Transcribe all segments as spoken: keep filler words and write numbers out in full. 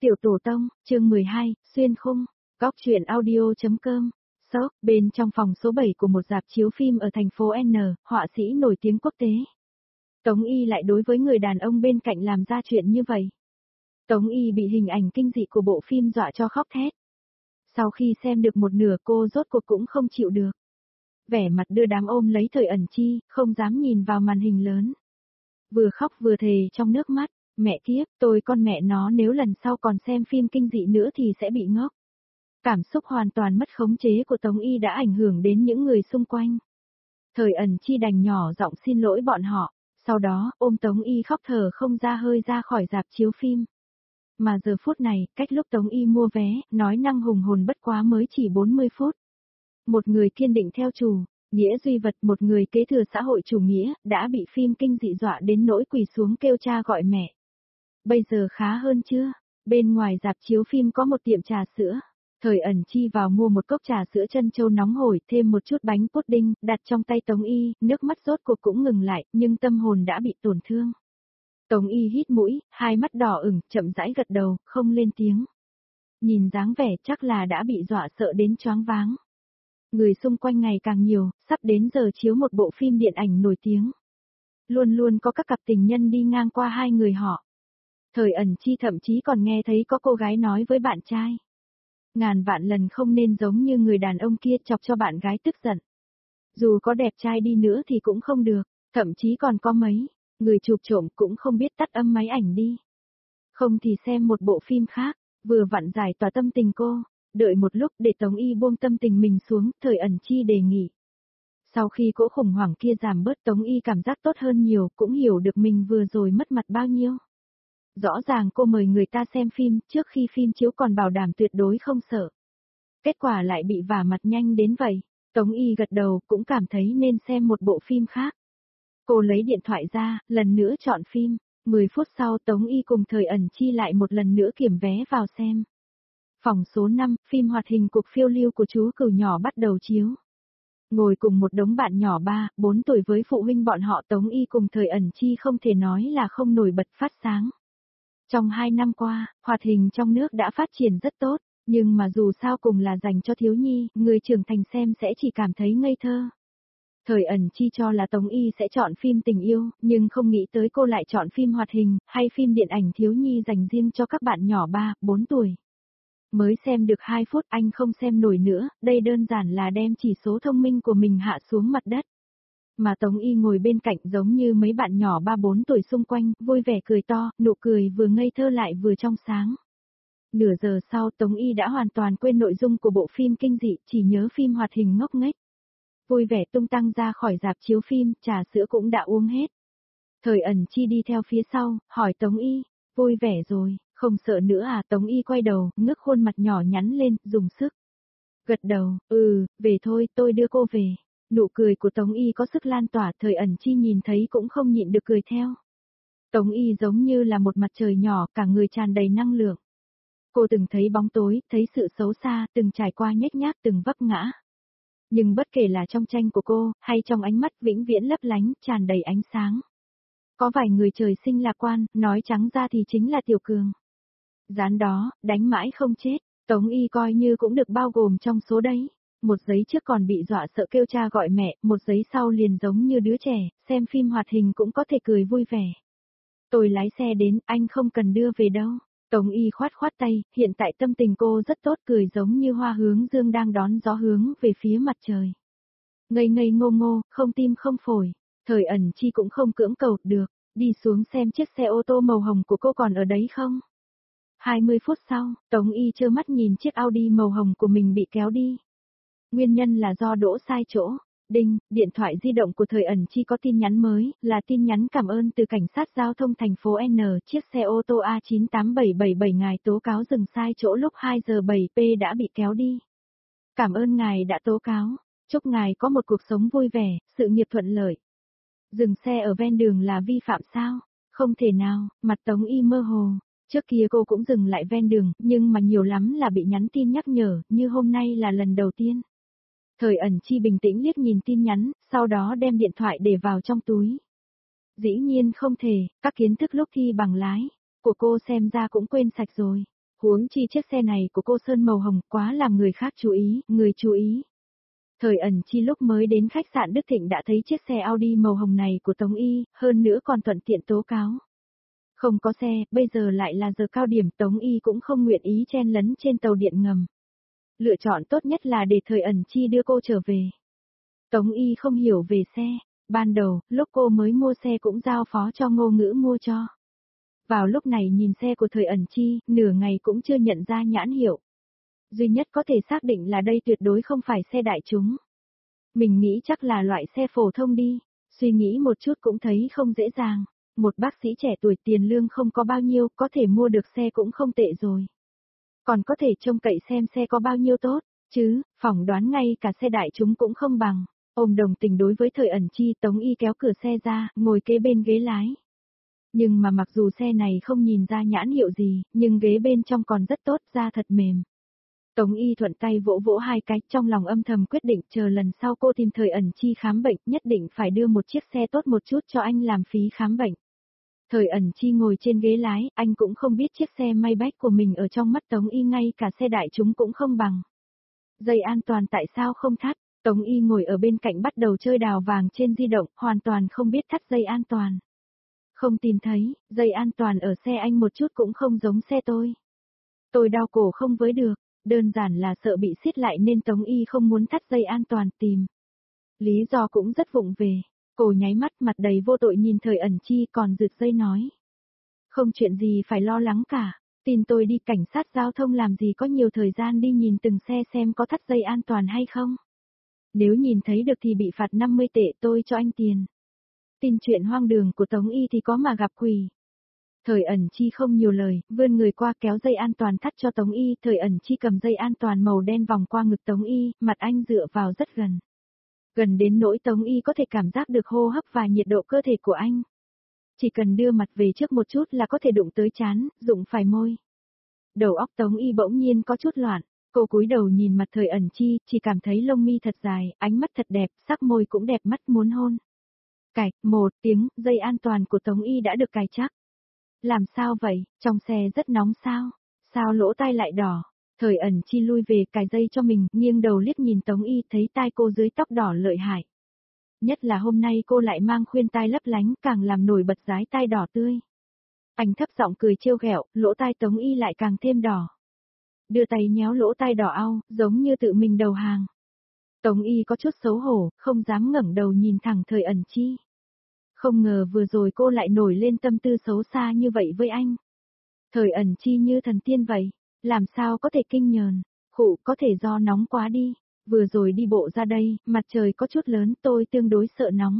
Tiểu Tổ Tông, chương mười hai, Xuyên Khung, Góc truyện audio.com. Sốc, bên trong phòng số bảy của một rạp chiếu phim ở thành phố N, họa sĩ nổi tiếng quốc tế. Tống Y lại đối với người đàn ông bên cạnh làm ra chuyện như vậy. Tống Y bị hình ảnh kinh dị của bộ phim dọa cho khóc thét. Sau khi xem được một nửa cô rốt cuộc cũng không chịu được. Vẻ mặt đưa đám ôm lấy Thời Ẩn Chi, không dám nhìn vào màn hình lớn. Vừa khóc vừa thề trong nước mắt, mẹ kiếp, tôi con mẹ nó nếu lần sau còn xem phim kinh dị nữa thì sẽ bị ngốc. Cảm xúc hoàn toàn mất khống chế của Tống Y đã ảnh hưởng đến những người xung quanh. Thời Ẩn Chi đành nhỏ giọng xin lỗi bọn họ, sau đó ôm Tống Y khóc thở không ra hơi ra khỏi rạp chiếu phim. Mà giờ phút này, cách lúc Tống Y mua vé, nói năng hùng hồn bất quá mới chỉ bốn mươi phút. Một người kiên định theo chủ, nghĩa duy vật, một người kế thừa xã hội chủ nghĩa, đã bị phim kinh dị dọa đến nỗi quỳ xuống kêu cha gọi mẹ. Bây giờ khá hơn chưa? Bên ngoài rạp chiếu phim có một tiệm trà sữa. Thời Ẩn Chi vào mua một cốc trà sữa trân châu nóng hổi, thêm một chút bánh pudding, đặt trong tay Tống Y, nước mắt rốt cuộc cũng ngừng lại, nhưng tâm hồn đã bị tổn thương. Tống Y hít mũi, hai mắt đỏ ửng, chậm rãi gật đầu, không lên tiếng. Nhìn dáng vẻ chắc là đã bị dọa sợ đến choáng váng. Người xung quanh ngày càng nhiều, sắp đến giờ chiếu một bộ phim điện ảnh nổi tiếng. Luôn luôn có các cặp tình nhân đi ngang qua hai người họ. Thời Ẩn Chi thậm chí còn nghe thấy có cô gái nói với bạn trai. Ngàn vạn lần không nên giống như người đàn ông kia chọc cho bạn gái tức giận. Dù có đẹp trai đi nữa thì cũng không được, thậm chí còn có mấy, người chụp trộm cũng không biết tắt âm máy ảnh đi. Không thì xem một bộ phim khác, vừa vặn giải tỏa tâm tình cô, đợi một lúc để Tống Y buông tâm tình mình xuống, Thời Ẩn Chi đề nghị. Sau khi cỗ khủng hoảng kia giảm bớt Tống Y cảm giác tốt hơn nhiều, cũng hiểu được mình vừa rồi mất mặt bao nhiêu. Rõ ràng cô mời người ta xem phim, trước khi phim chiếu còn bảo đảm tuyệt đối không sợ. Kết quả lại bị vả mặt nhanh đến vậy. Tống Y gật đầu, cũng cảm thấy nên xem một bộ phim khác. Cô lấy điện thoại ra, lần nữa chọn phim. mười phút sau Tống Y cùng Thời Ẩn Chi lại một lần nữa kiểm vé vào xem. Phòng số năm, phim hoạt hình Cuộc phiêu lưu của chú cừu nhỏ bắt đầu chiếu. Ngồi cùng một đống bạn nhỏ ba, bốn tuổi với phụ huynh bọn họ, Tống Y cùng Thời Ẩn Chi không thể nói là không nổi bật phát sáng. Trong hai năm qua, hoạt hình trong nước đã phát triển rất tốt, nhưng mà dù sao cùng là dành cho thiếu nhi, người trưởng thành xem sẽ chỉ cảm thấy ngây thơ. Thời Ẩn Chi cho là Tống Y sẽ chọn phim tình yêu, nhưng không nghĩ tới cô lại chọn phim hoạt hình, hay phim điện ảnh thiếu nhi dành riêng cho các bạn nhỏ ba, bốn tuổi. Mới xem được hai phút anh không xem nổi nữa, đây đơn giản là đem chỉ số thông minh của mình hạ xuống mặt đất. Mà Tống Y ngồi bên cạnh giống như mấy bạn nhỏ ba bốn tuổi xung quanh, vui vẻ cười to, nụ cười vừa ngây thơ lại vừa trong sáng. Nửa giờ sau Tống Y đã hoàn toàn quên nội dung của bộ phim kinh dị, chỉ nhớ phim hoạt hình ngốc nghếch. Vui vẻ tung tăng ra khỏi rạp chiếu phim, trà sữa cũng đã uống hết. Thời Ẩn Chi đi theo phía sau, hỏi Tống Y, vui vẻ rồi, không sợ nữa à? Tống Y quay đầu, ngước khuôn mặt nhỏ nhắn lên, dùng sức. Gật đầu, ừ, về thôi, tôi đưa cô về. Nụ cười của Tống Y có sức lan tỏa, Thời Ẩn Chi nhìn thấy cũng không nhịn được cười theo. Tống Y giống như là một mặt trời nhỏ, cả người tràn đầy năng lượng. Cô từng thấy bóng tối, thấy sự xấu xa, từng trải qua nhếch nhác, từng vấp ngã. Nhưng bất kể là trong tranh của cô, hay trong ánh mắt vĩnh viễn lấp lánh, tràn đầy ánh sáng. Có vài người trời sinh lạc quan, nói trắng ra thì chính là Tiểu Cường. Dán đó, đánh mãi không chết, Tống Y coi như cũng được bao gồm trong số đấy. Một giấy trước còn bị dọa sợ kêu cha gọi mẹ, một giấy sau liền giống như đứa trẻ, xem phim hoạt hình cũng có thể cười vui vẻ. Tôi lái xe đến, anh không cần đưa về đâu. Tống Y khoát khoát tay, hiện tại tâm tình cô rất tốt, cười giống như hoa hướng dương đang đón gió hướng về phía mặt trời. Ngây ngây ngô ngô, không tim không phổi. Thời Ẩn Chi cũng không cưỡng cầu được, đi xuống xem chiếc xe ô tô màu hồng của cô còn ở đấy không. hai mươi phút sau, Tống Y trơ mắt nhìn chiếc Audi màu hồng của mình bị kéo đi. Nguyên nhân là do đỗ sai chỗ. Đinh, điện thoại di động của Thời Ẩn Chi có tin nhắn mới, là tin nhắn cảm ơn từ cảnh sát giao thông thành phố N, chiếc xe ô tô A chín tám bảy bảy bảy ngài tố cáo dừng sai chỗ lúc hai giờ bảy phút đã bị kéo đi. Cảm ơn ngài đã tố cáo, chúc ngài có một cuộc sống vui vẻ, sự nghiệp thuận lợi. Dừng xe ở ven đường là vi phạm sao? Không thể nào, mặt Tống Y mơ hồ. Trước kia cô cũng dừng lại ven đường, nhưng mà nhiều lắm là bị nhắn tin nhắc nhở, như hôm nay là lần đầu tiên. Thời Ẩn Chi bình tĩnh liếc nhìn tin nhắn, sau đó đem điện thoại để vào trong túi. Dĩ nhiên không thể, các kiến thức lúc thi bằng lái của cô xem ra cũng quên sạch rồi. Huống chi chiếc xe này của cô sơn màu hồng quá làm người khác chú ý, người chú ý. Thời ẩn chi lúc mới đến khách sạn Đức Thịnh đã thấy chiếc xe Audi màu hồng này của Tống Y, hơn nữa còn thuận tiện tố cáo. Không có xe, bây giờ lại là giờ cao điểm, Tống Y cũng không nguyện ý chen lấn trên tàu điện ngầm. Lựa chọn tốt nhất là để thời ẩn chi đưa cô trở về. Tống Y không hiểu về xe, ban đầu, lúc cô mới mua xe cũng giao phó cho Ngô Ngữ mua cho. Vào lúc này nhìn xe của thời ẩn chi, nửa ngày cũng chưa nhận ra nhãn hiệu. Duy nhất có thể xác định là đây tuyệt đối không phải xe đại chúng. Mình nghĩ chắc là loại xe phổ thông đi, suy nghĩ một chút cũng thấy không dễ dàng. Một bác sĩ trẻ tuổi tiền lương không có bao nhiêu, có thể mua được xe cũng không tệ rồi. Còn có thể trông cậy xem xe có bao nhiêu tốt, chứ, phỏng đoán ngay cả xe đại chúng cũng không bằng. Ôm đồng tình đối với thời ẩn chi, Tống Y kéo cửa xe ra, ngồi kế bên ghế lái. Nhưng mà mặc dù xe này không nhìn ra nhãn hiệu gì, nhưng ghế bên trong còn rất tốt, da thật mềm. Tống Y thuận tay vỗ vỗ hai cái, trong lòng âm thầm quyết định chờ lần sau cô tìm thời ẩn chi khám bệnh, nhất định phải đưa một chiếc xe tốt một chút cho anh làm phí khám bệnh. Thời ẩn chi ngồi trên ghế lái, anh cũng không biết chiếc xe Maybach của mình ở trong mắt Tống Y ngay cả xe đại chúng cũng không bằng. Dây an toàn tại sao không thắt? Tống Y ngồi ở bên cạnh bắt đầu chơi đào vàng trên di động, hoàn toàn không biết thắt dây an toàn. Không tìm thấy, dây an toàn ở xe anh một chút cũng không giống xe tôi. Tôi đau cổ không với được, đơn giản là sợ bị siết lại nên Tống Y không muốn thắt dây an toàn tìm. Lý do cũng rất vụng về, cô nháy mắt mặt đầy vô tội nhìn thời ẩn chi còn rực dây nói. Không chuyện gì phải lo lắng cả, tin tôi đi, cảnh sát giao thông làm gì có nhiều thời gian đi nhìn từng xe xem có thắt dây an toàn hay không. Nếu nhìn thấy được thì bị phạt năm mươi tệ, tôi cho anh tiền. Tin chuyện hoang đường của Tống Y thì có mà gặp quỷ. Thời ẩn chi không nhiều lời, vươn người qua kéo dây an toàn thắt cho Tống Y, thời ẩn chi cầm dây an toàn màu đen vòng qua ngực Tống Y, mặt anh dựa vào rất gần. Gần đến nỗi Tống Y có thể cảm giác được hô hấp và nhiệt độ cơ thể của anh. Chỉ cần đưa mặt về trước một chút là có thể đụng tới trán, đụng phải môi. Đầu óc Tống Y bỗng nhiên có chút loạn, cô cúi đầu nhìn mặt thời ẩn chi, chỉ cảm thấy lông mi thật dài, ánh mắt thật đẹp, sắc môi cũng đẹp mắt muốn hôn. Cạch, một tiếng, dây an toàn của Tống Y đã được cài chắc. Làm sao vậy, trong xe rất nóng sao? Sao lỗ tai lại đỏ? Thời ẩn chi lui về cài dây cho mình, nghiêng đầu liếc nhìn Tống Y thấy tai cô dưới tóc đỏ lợi hại. Nhất là hôm nay cô lại mang khuyên tai lấp lánh càng làm nổi bật dái tai đỏ tươi. Anh thấp giọng cười trêu ghẹo, lỗ tai Tống Y lại càng thêm đỏ. Đưa tay nhéo lỗ tai đỏ au, giống như tự mình đầu hàng. Tống Y có chút xấu hổ, không dám ngẩng đầu nhìn thẳng thời ẩn chi. Không ngờ vừa rồi cô lại nổi lên tâm tư xấu xa như vậy với anh. Thời ẩn chi như thần tiên vậy, làm sao có thể kinh nhờn, khụ có thể do nóng quá đi. Vừa rồi đi bộ ra đây, mặt trời có chút lớn, tôi tương đối sợ nóng.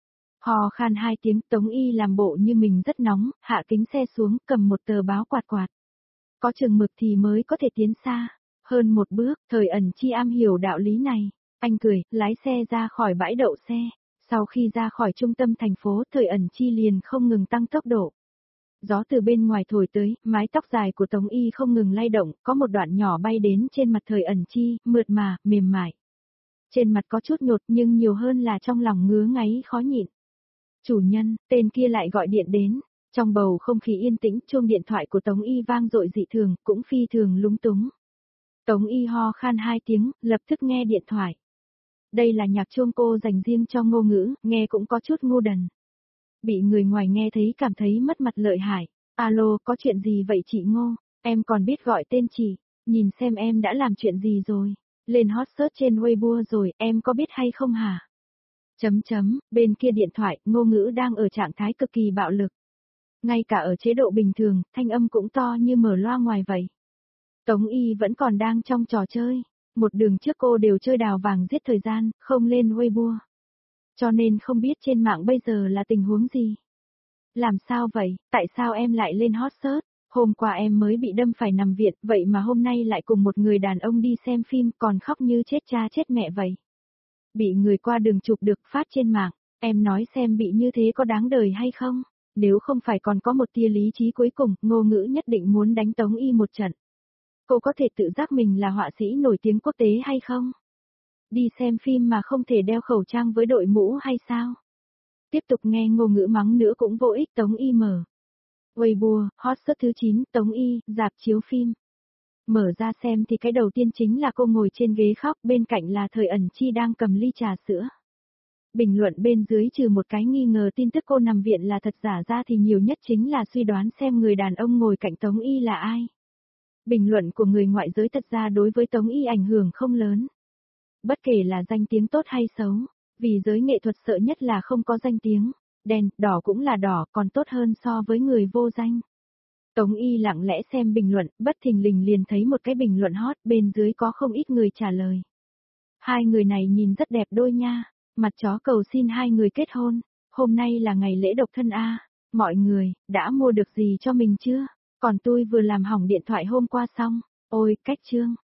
Hò khan hai tiếng, Tống Y làm bộ như mình rất nóng, hạ kính xe xuống, cầm một tờ báo quạt quạt. Có chừng mực thì mới có thể tiến xa. Hơn một bước, thời ẩn chi am hiểu đạo lý này. Anh cười, lái xe ra khỏi bãi đậu xe. Sau khi ra khỏi trung tâm thành phố, thời ẩn chi liền không ngừng tăng tốc độ. Gió từ bên ngoài thổi tới, mái tóc dài của Tống Y không ngừng lay động, có một đoạn nhỏ bay đến trên mặt thời ẩn chi, mượt mà, mềm mại. Trên mặt có chút nhột nhưng nhiều hơn là trong lòng ngứa ngáy khó nhịn. Chủ nhân, tên kia lại gọi điện đến. Trong bầu không khí yên tĩnh, chuông điện thoại của Tống Y vang dội dị thường, cũng phi thường lúng túng. Tống Y ho khan hai tiếng, lập tức nghe điện thoại. Đây là nhạc chuông cô dành riêng cho Ngô Ngữ, nghe cũng có chút ngu đần. Bị người ngoài nghe thấy cảm thấy mất mặt lợi hại. Alo, có chuyện gì vậy chị Ngô? Em còn biết gọi tên chị, nhìn xem em đã làm chuyện gì rồi. Lên hot search trên Weibo rồi, em có biết hay không hả? Chấm chấm, bên kia điện thoại, Ngô Ngữ đang ở trạng thái cực kỳ bạo lực. Ngay cả ở chế độ bình thường, thanh âm cũng to như mở loa ngoài vậy. Tống Y vẫn còn đang trong trò chơi. Một đường trước cô đều chơi đào vàng giết thời gian, không lên Weibo. Cho nên không biết trên mạng bây giờ là tình huống gì. Làm sao vậy, tại sao em lại lên hot search? Hôm qua em mới bị đâm phải nằm viện, vậy mà hôm nay lại cùng một người đàn ông đi xem phim còn khóc như chết cha chết mẹ vậy. Bị người qua đường chụp được phát trên mạng, em nói xem bị như thế có đáng đời hay không? Nếu không phải còn có một tia lý trí cuối cùng, Ngô Ngữ nhất định muốn đánh Tống Y một trận. Cô có thể tự giác mình là họa sĩ nổi tiếng quốc tế hay không? Đi xem phim mà không thể đeo khẩu trang với đội mũ hay sao? Tiếp tục nghe Ngô Ngữ mắng nữa cũng vô ích. Tống Y mở Weibo, hot search thứ chín, Tống Y, rạp chiếu phim. Mở ra xem thì cái đầu tiên chính là cô ngồi trên ghế khóc, bên cạnh là Thời Ẩn Chi đang cầm ly trà sữa. Bình luận bên dưới trừ một cái nghi ngờ tin tức cô nằm viện là thật giả ra thì nhiều nhất chính là suy đoán xem người đàn ông ngồi cạnh Tống Y là ai. Bình luận của người ngoại giới thật ra đối với Tống Y ảnh hưởng không lớn. Bất kể là danh tiếng tốt hay xấu, vì giới nghệ thuật sợ nhất là không có danh tiếng, đen, đỏ cũng là đỏ, còn tốt hơn so với người vô danh. Tống Y lặng lẽ xem bình luận, bất thình lình liền thấy một cái bình luận hot, bên dưới có không ít người trả lời. Hai người này nhìn rất đẹp đôi nha, mặt chó cầu xin hai người kết hôn, hôm nay là ngày lễ độc thân a, mọi người, đã mua được gì cho mình chưa? Còn tôi vừa làm hỏng điện thoại hôm qua xong, ôi, cách chương.